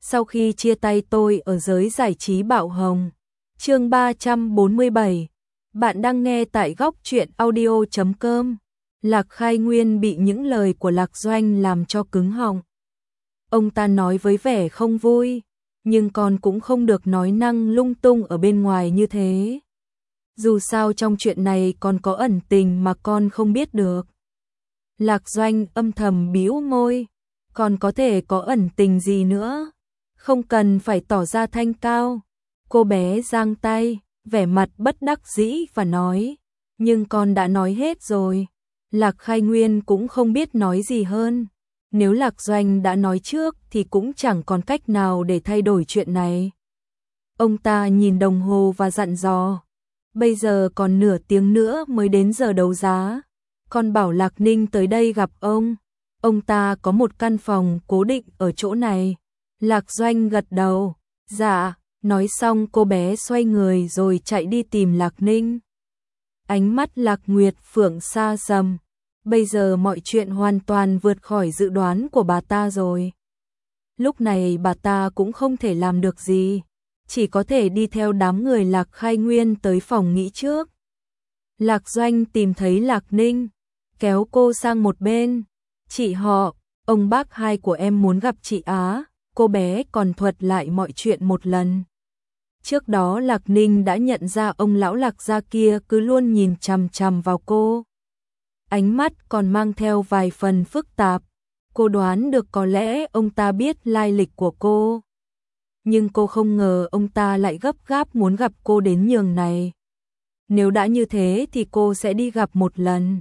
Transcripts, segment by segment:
sau khi chia tay tôi ở giới giải trí Bạo Hồng. Chương 347. Bạn đang nghe tại góc truyện audio.com. Lạc Khai Nguyên bị những lời của Lạc Doanh làm cho cứng họng. Ông ta nói với vẻ không vui, nhưng con cũng không được nói năng lung tung ở bên ngoài như thế. Dù sao trong chuyện này còn có ẩn tình mà con không biết được. Lạc Doanh âm thầm bĩu môi, còn có thể có ẩn tình gì nữa, không cần phải tỏ ra thanh cao. Cô bé giang tay, vẻ mặt bất đắc dĩ và nói, nhưng con đã nói hết rồi. Lạc Khai Nguyên cũng không biết nói gì hơn. Nếu Lạc Doanh đã nói trước thì cũng chẳng còn cách nào để thay đổi chuyện này. Ông ta nhìn đồng hồ và dặn dò, bây giờ còn nửa tiếng nữa mới đến giờ đấu giá. Con bảo Lạc Ninh tới đây gặp ông ta có một căn phòng cố định ở chỗ này. Lạc Doanh gật đầu, dạ, nói xong cô bé xoay người rồi chạy đi tìm Lạc Ninh. Ánh mắt Lạc Nguyệt Phượng xa sầm, bây giờ mọi chuyện hoàn toàn vượt khỏi dự đoán của bà ta rồi. Lúc này bà ta cũng không thể làm được gì, chỉ có thể đi theo đám người Lạc Khai Nguyên tới phòng nghỉ trước. Lạc Doanh tìm thấy Lạc Ninh, kéo cô sang một bên. Chị họ, ông bác hai của em muốn gặp chị Á. Cô bé còn thuật lại mọi chuyện một lần. Trước đó Lạc Ninh đã nhận ra ông lão Lạc gia kia cứ luôn nhìn chằm chằm vào cô. Ánh mắt còn mang theo vài phần phức tạp. Cô đoán được có lẽ ông ta biết lai lịch của cô. Nhưng cô không ngờ ông ta lại gấp gáp muốn gặp cô đến nhường này. Nếu đã như thế thì cô sẽ đi gặp một lần,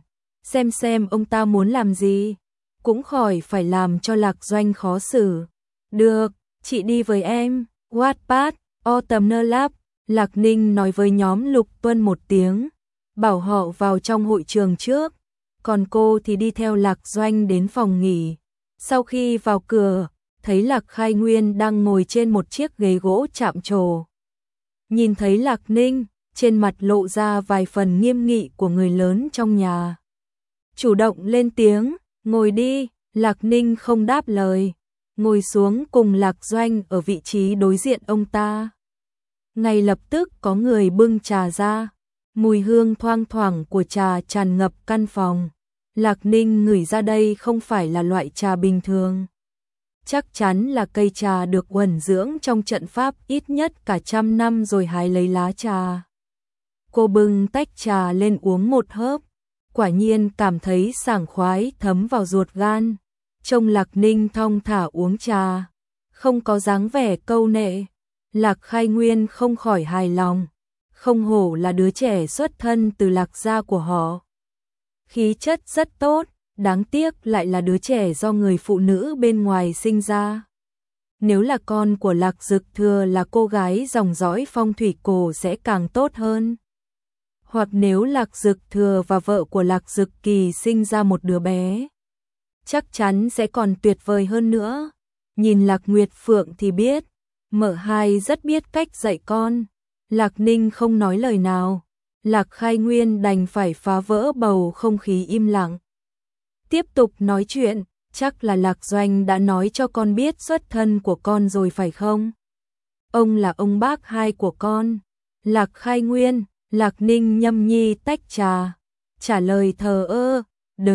xem ông ta muốn làm gì, cũng khỏi phải làm cho Lạc Doanh khó xử. Được, chị đi với em. Wattpad, Autumn Lab. Lạc Ninh nói với nhóm Lục Tuân một tiếng, bảo họ vào trong hội trường trước, còn cô thì đi theo Lạc Doanh đến phòng nghỉ. Sau khi vào cửa, thấy Lạc Khai Nguyên đang ngồi trên một chiếc ghế gỗ chạm trổ. Nhìn thấy Lạc Ninh, trên mặt lộ ra vài phần nghiêm nghị của người lớn trong nhà. Chủ động lên tiếng, ngồi đi. Lạc Ninh không đáp lời, ngồi xuống cùng Lạc Doanh ở vị trí đối diện ông ta. Ngay lập tức có người bưng trà ra, mùi hương thoang thoảng của trà tràn ngập căn phòng. Lạc Ninh ngửi ra đây không phải là loại trà bình thường. Chắc chắn là cây trà được uẩn dưỡng trong trận pháp ít nhất cả 100 năm rồi hái lấy lá trà. Cô bưng tách trà lên uống một hớp, quả nhiên cảm thấy sảng khoái thấm vào ruột gan. Trông Lạc Ninh thong thả uống trà, không có dáng vẻ câu nệ. Lạc Khai Nguyên không khỏi hài lòng, không hổ là đứa trẻ xuất thân từ Lạc gia của họ. Khí chất rất tốt, đáng tiếc lại là đứa trẻ do người phụ nữ bên ngoài sinh ra. Nếu là con của Lạc Dực Thừa là cô gái dòng dõi phong thủy cổ sẽ càng tốt hơn. Hoặc nếu Lạc Dực Thừa và vợ của Lạc Dực Kỳ sinh ra một đứa bé, chắc chắn sẽ còn tuyệt vời hơn nữa. Nhìn Lạc Nguyệt Phượng thì biết, mợ hai rất biết cách dạy con. Lạc Ninh không nói lời nào, Lạc Khai Nguyên đành phải phá vỡ bầu không khí im lặng. Tiếp tục nói chuyện, chắc là Lạc Doanh đã nói cho con biết xuất thân của con rồi phải không? Ông là ông bác hai của con. Lạc Khai Nguyên. Lạc Ninh nhâm nhi tách trà, trả lời thờ ơ,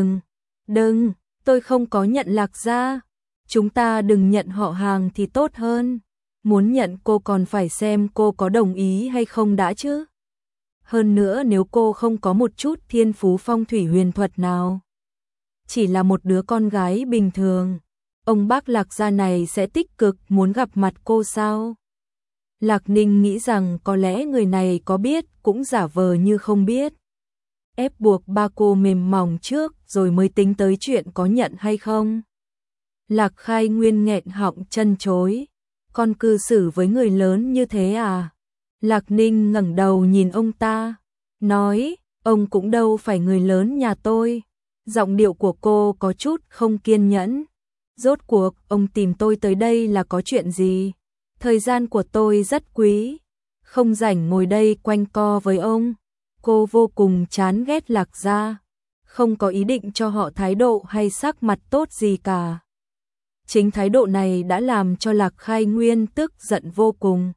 đừng, tôi không có nhận Lạc gia. Chúng ta đừng nhận họ hàng thì tốt hơn. Muốn nhận cô còn phải xem cô có đồng ý hay không đã chứ. Hơn nữa nếu cô không có một chút thiên phú phong thủy huyền thuật nào, chỉ là một đứa con gái bình thường, ông bác Lạc gia này sẽ tích cực muốn gặp mặt cô sao? Lạc Ninh nghĩ rằng có lẽ người này có biết cũng giả vờ như không biết. Ép buộc ba cô mềm mỏng trước rồi mới tính tới chuyện có nhận hay không. Lạc Khai Nguyên nghẹn họng chân chối. Con cư xử với người lớn như thế à? Lạc Ninh ngẩng đầu nhìn ông ta, nói, ông cũng đâu phải người lớn nhà tôi. Giọng điệu của cô có chút không kiên nhẫn. Rốt cuộc ông tìm tôi tới đây là có chuyện gì? Thời gian của tôi rất quý, không rảnh ngồi đây quanh co với ông. Cô vô cùng chán ghét Lạc gia, không có ý định cho họ thái độ hay sắc mặt tốt gì cả. Chính thái độ này đã làm cho Lạc Khai Nguyên tức giận vô cùng.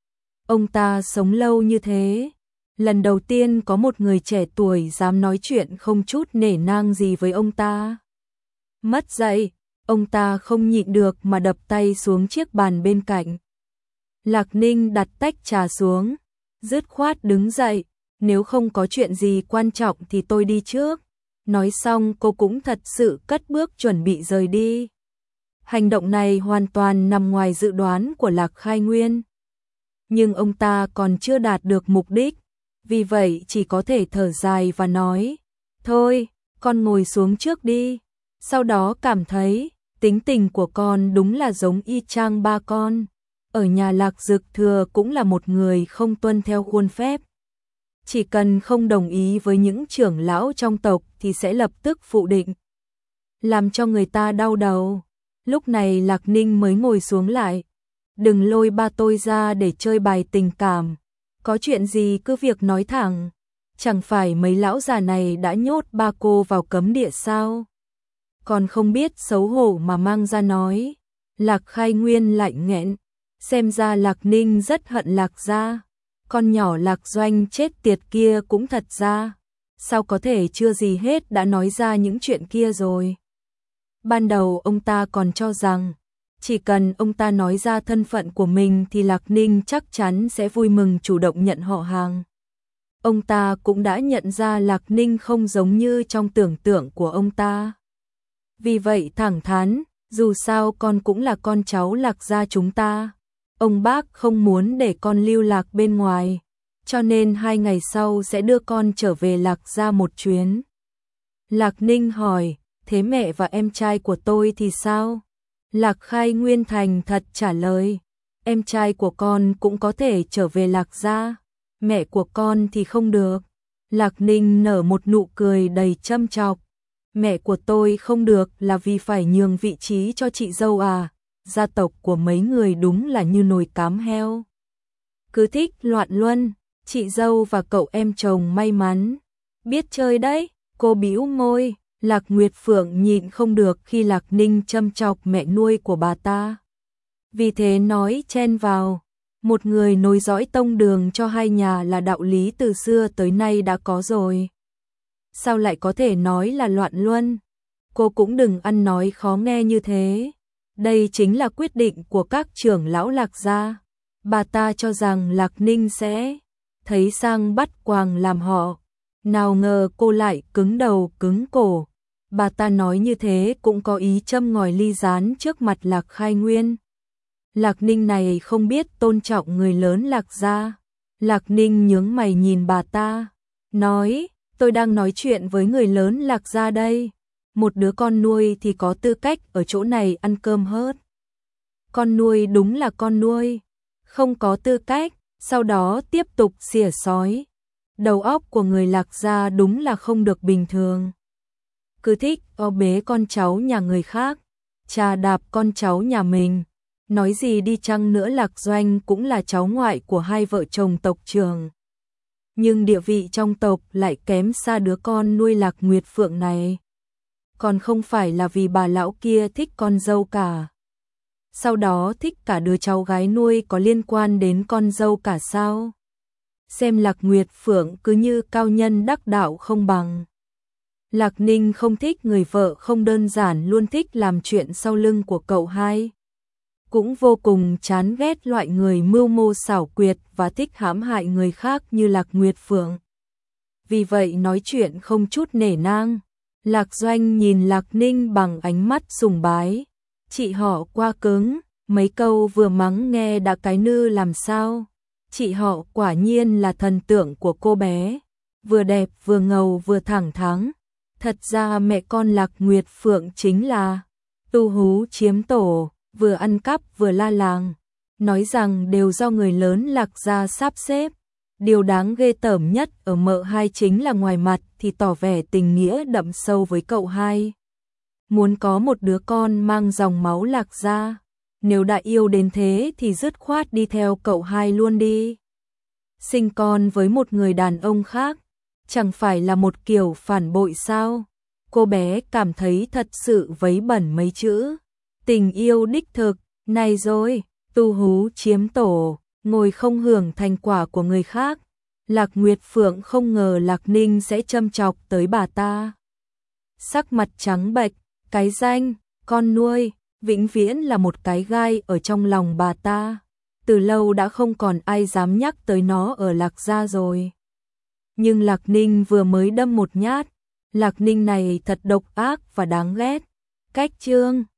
Ông ta sống lâu như thế, lần đầu tiên có một người trẻ tuổi dám nói chuyện không chút nể nang gì với ông ta. Mất dạy, ông ta không nhịn được mà đập tay xuống chiếc bàn bên cạnh. Lạc Ninh đặt tách trà xuống, dứt khoát đứng dậy, nếu không có chuyện gì quan trọng thì tôi đi trước. Nói xong cô cũng thật sự cất bước chuẩn bị rời đi. Hành động này hoàn toàn nằm ngoài dự đoán của Lạc Khai Nguyên. Nhưng ông ta còn chưa đạt được mục đích, vì vậy chỉ có thể thở dài và nói, thôi, con ngồi xuống trước đi. Sau đó cảm thấy, tính tình của con đúng là giống y chang ba con. Ở nhà Lạc Dực Thừa cũng là một người không tuân theo khuôn phép. Chỉ cần không đồng ý với những trưởng lão trong tộc thì sẽ lập tức phụ định. Làm cho người ta đau đầu. Lúc này Lạc Ninh mới ngồi xuống lại. Đừng lôi ba tôi ra để chơi bài tình cảm. Có chuyện gì cứ việc nói thẳng. Chẳng phải mấy lão già này đã nhốt ba cô vào cấm địa sao? Còn không biết xấu hổ mà mang ra nói. Lạc Khai Nguyên lạnh nghẹn. Xem ra Lạc Ninh rất hận Lạc gia. Con nhỏ Lạc Doanh chết tiệt kia cũng thật ra. Sao có thể chưa gì hết đã nói ra những chuyện kia rồi. Ban đầu ông ta còn cho rằng, chỉ cần ông ta nói ra thân phận của mình thì Lạc Ninh chắc chắn sẽ vui mừng chủ động nhận họ hàng. Ông ta cũng đã nhận ra Lạc Ninh không giống như trong tưởng tượng của ông ta. Vì vậy thẳng thắn, dù sao con cũng là con cháu Lạc gia chúng ta. Ông bác không muốn để con lưu lạc bên ngoài, cho nên 2 ngày sau sẽ đưa con trở về Lạc gia một chuyến. Lạc Ninh hỏi, thế mẹ và em trai của tôi thì sao? Lạc Khai Nguyên thành thật trả lời, em trai của con cũng có thể trở về Lạc gia, mẹ của con thì không được. Lạc Ninh nở một nụ cười đầy châm chọc, mẹ của tôi không được là vì phải nhường vị trí cho chị dâu à? Gia tộc của mấy người đúng là như nồi cám heo. Cứ thích loạn luân, chị dâu và cậu em chồng may mắn. Biết chơi đấy, cô bĩu môi, Lạc Nguyệt Phượng nhịn không được khi Lạc Ninh châm chọc mẹ nuôi của bà ta. Vì thế nói chen vào, một người nối dõi tông đường cho hai nhà là đạo lý từ xưa tới nay đã có rồi. Sao lại có thể nói là loạn luân? Cô cũng đừng ăn nói khó nghe như thế. Đây chính là quyết định của các trưởng lão Lạc gia. Bà ta cho rằng Lạc Ninh sẽ thấy sang bắt quàng làm họ. Nào ngờ cô lại cứng đầu cứng cổ. Bà ta nói như thế cũng có ý châm ngòi ly gián trước mặt Lạc Khai Nguyên. Lạc Ninh này không biết tôn trọng người lớn Lạc gia. Lạc Ninh nhướng mày nhìn bà ta, nói, tôi đang nói chuyện với người lớn Lạc gia đây. Một đứa con nuôi thì có tư cách ở chỗ này ăn cơm hớt. Con nuôi đúng là con nuôi, không có tư cách, sau đó tiếp tục xỉa xói. Đầu óc của người Lạc gia đúng là không được bình thường. Cứ thích o bế con cháu nhà người khác, chà đạp con cháu nhà mình. Nói gì đi chăng nữa Lạc Doanh cũng là cháu ngoại của hai vợ chồng tộc trưởng. Nhưng địa vị trong tộc lại kém xa đứa con nuôi Lạc Nguyệt Phượng này. Còn không phải là vì bà lão kia thích con dâu cả. Sau đó thích cả đứa cháu gái nuôi có liên quan đến con dâu cả sao? Xem Lạc Nguyệt Phượng cứ như cao nhân đắc đạo không bằng. Lạc Ninh không thích người vợ không đơn giản luôn thích làm chuyện sau lưng của cậu hai. Cũng vô cùng chán ghét loại người mưu mô xảo quyệt và thích hãm hại người khác như Lạc Nguyệt Phượng. Vì vậy nói chuyện không chút nể nang. Lạc Doanh nhìn Lạc Ninh bằng ánh mắt sùng bái. Chị họ qua cứng, mấy câu vừa mắng nghe đã cái nư làm sao. Chị họ quả nhiên là thần tượng của cô bé. Vừa đẹp vừa ngầu vừa thẳng thắn. Thật ra mẹ con Lạc Nguyệt Phượng chính là tu hú chiếm tổ, vừa ăn cắp vừa la làng. Nói rằng đều do người lớn Lạc gia sắp xếp. Điều đáng ghê tởm nhất ở mợ hai chính là ngoài mặt thì tỏ vẻ tình nghĩa đậm sâu với cậu hai. Muốn có một đứa con mang dòng máu Lạc gia. Nếu đã yêu đến thế thì dứt khoát đi theo cậu hai luôn đi. Sinh con với một người đàn ông khác, chẳng phải là một kiểu phản bội sao? Cô bé cảm thấy thật sự vấy bẩn mấy chữ. Tình yêu đích thực, này rồi, tu hú chiếm tổ, ngồi không hưởng thành quả của người khác. Lạc Nguyệt Phượng không ngờ Lạc Ninh sẽ châm chọc tới bà ta. Sắc mặt trắng bệch, cái danh, con nuôi, vĩnh viễn là một cái gai ở trong lòng bà ta. Từ lâu đã không còn ai dám nhắc tới nó ở Lạc gia rồi. Nhưng Lạc Ninh vừa mới đâm một nhát, Lạc Ninh này thật độc ác và đáng ghét. Cách chương